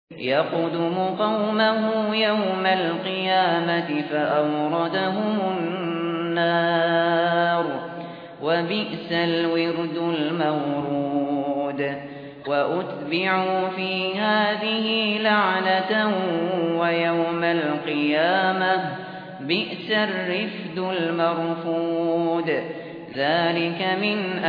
يقدم قومه يوم القيامة فأوردهم النار وبئس الورد المورود وأتبعوا في هذه لعنة ويوم القيامة بئس الرفد المرفود ذلك من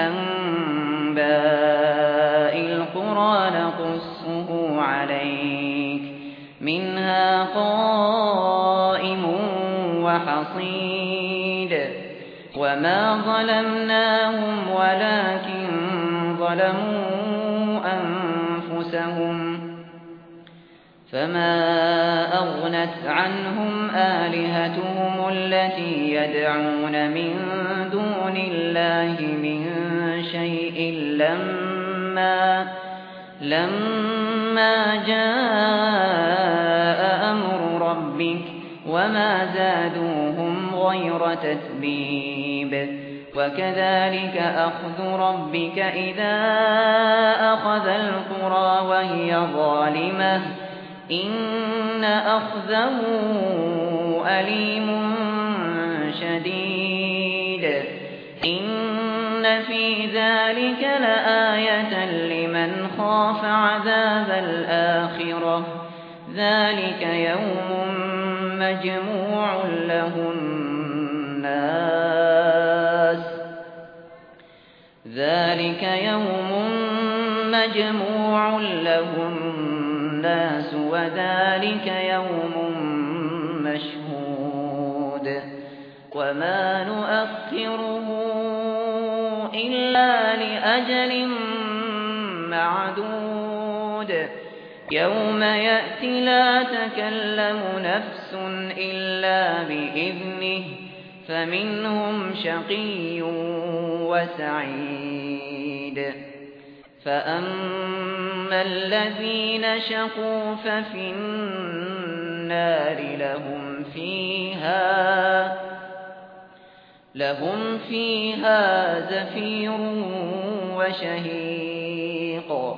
أنباء القرى نقصه عليك منها قائم وحصيد وما ظلمناهم ولكن ظلموا أنفسهم فما أغنت عنهم آلهتهم التي يدعون من دون الله من شيء لما جاء أمر ربك وما زادوهم غير تتبيب وكذلك أخذ ربك إذا أخذ القرى وهي ظالمة إن أخذه أليم شديد إن في ذلك لآية لمن خاف عذاب الآخرة ذلك يوم مجموع له الناس وذلك يوم مشهود وما نؤخره إلا لأجل معدود يوم يأتي لا تكلم نفس إلا بإذنه فمنهم شقي وسعيد فأما الذين شقوا ففي النار لهم فيها زفير وشهيق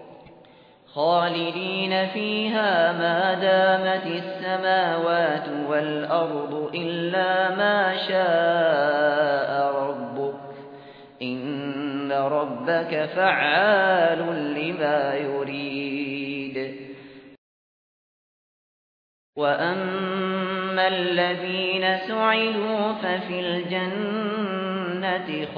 خالدين فيها ما دامت السماوات والأرض إلا ما شاء ربك إن ربك فعال لما يريد وأما الذين سعدوا ففي الجنة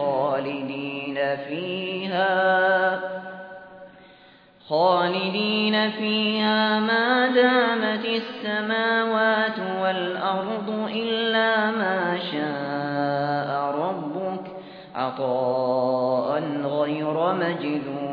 خالدين فيها ما دامت السماوات والأرض إلا ما شاء ربك عطاء غير مجذوذ